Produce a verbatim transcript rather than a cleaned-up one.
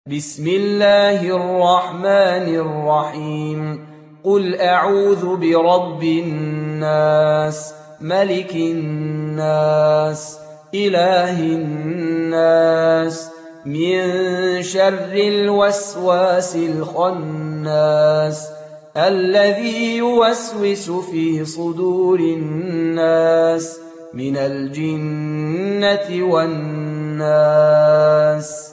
بسم الله الرحمن الرحيم قل أعوذ برب الناس ملك الناس إله الناس من شر الوسواس الخناس الذي يوسوس في صدور الناس من الجنة والناس.